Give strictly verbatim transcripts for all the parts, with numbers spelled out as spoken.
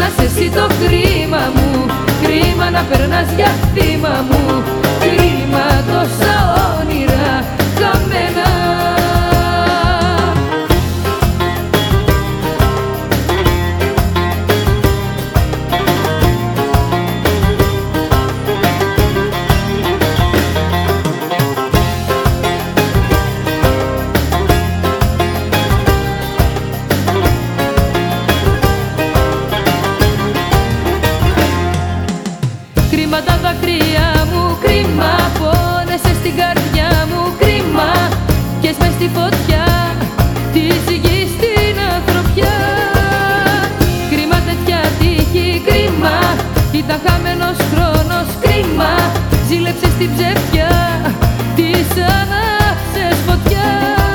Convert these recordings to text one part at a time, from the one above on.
είσαι εσύ το κρίμα μου, κρίμα να περνάς για θύμα μου, κρίμα τόσα όνειρα χαμένα. Κρίμα τα δάκρυα μου, κρίμα, πόνεσαι στην καρδιά μου, κρίμα, και μες στη φωτιά της γης στην ανθρωπιά. Κρίμα τέτοια τύχη, κρίμα, ήταν χαμένος χρόνος, κρίμα, ζήλεψες την ψευτιά, της άναψες φωτιά.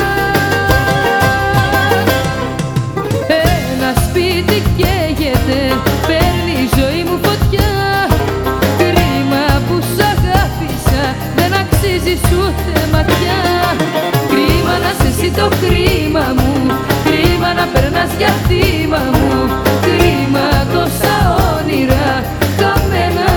Ένα σπίτι καίγεται, παίρνει η ζωή μου φωτιά, δεν αξίζεις ούτε ματιά. Κρίμα να είσαι εσύ το κρίμα μου, κρίμα να περνάς για θύμα μου, κρίμα τόσα όνειρα χαμένα.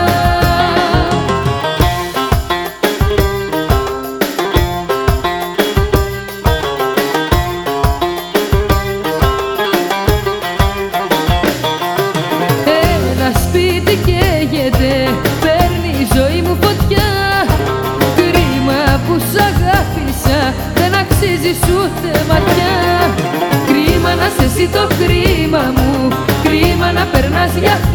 Ένα σπίτι καίγεται, παίρνει η ζωή μου φωτιά, που σ' αγάπησα, δεν αξίζεις ούτε ματιά. Κρίμα να είσαι εσύ το κρίμα μου, κρίμα να περνάς για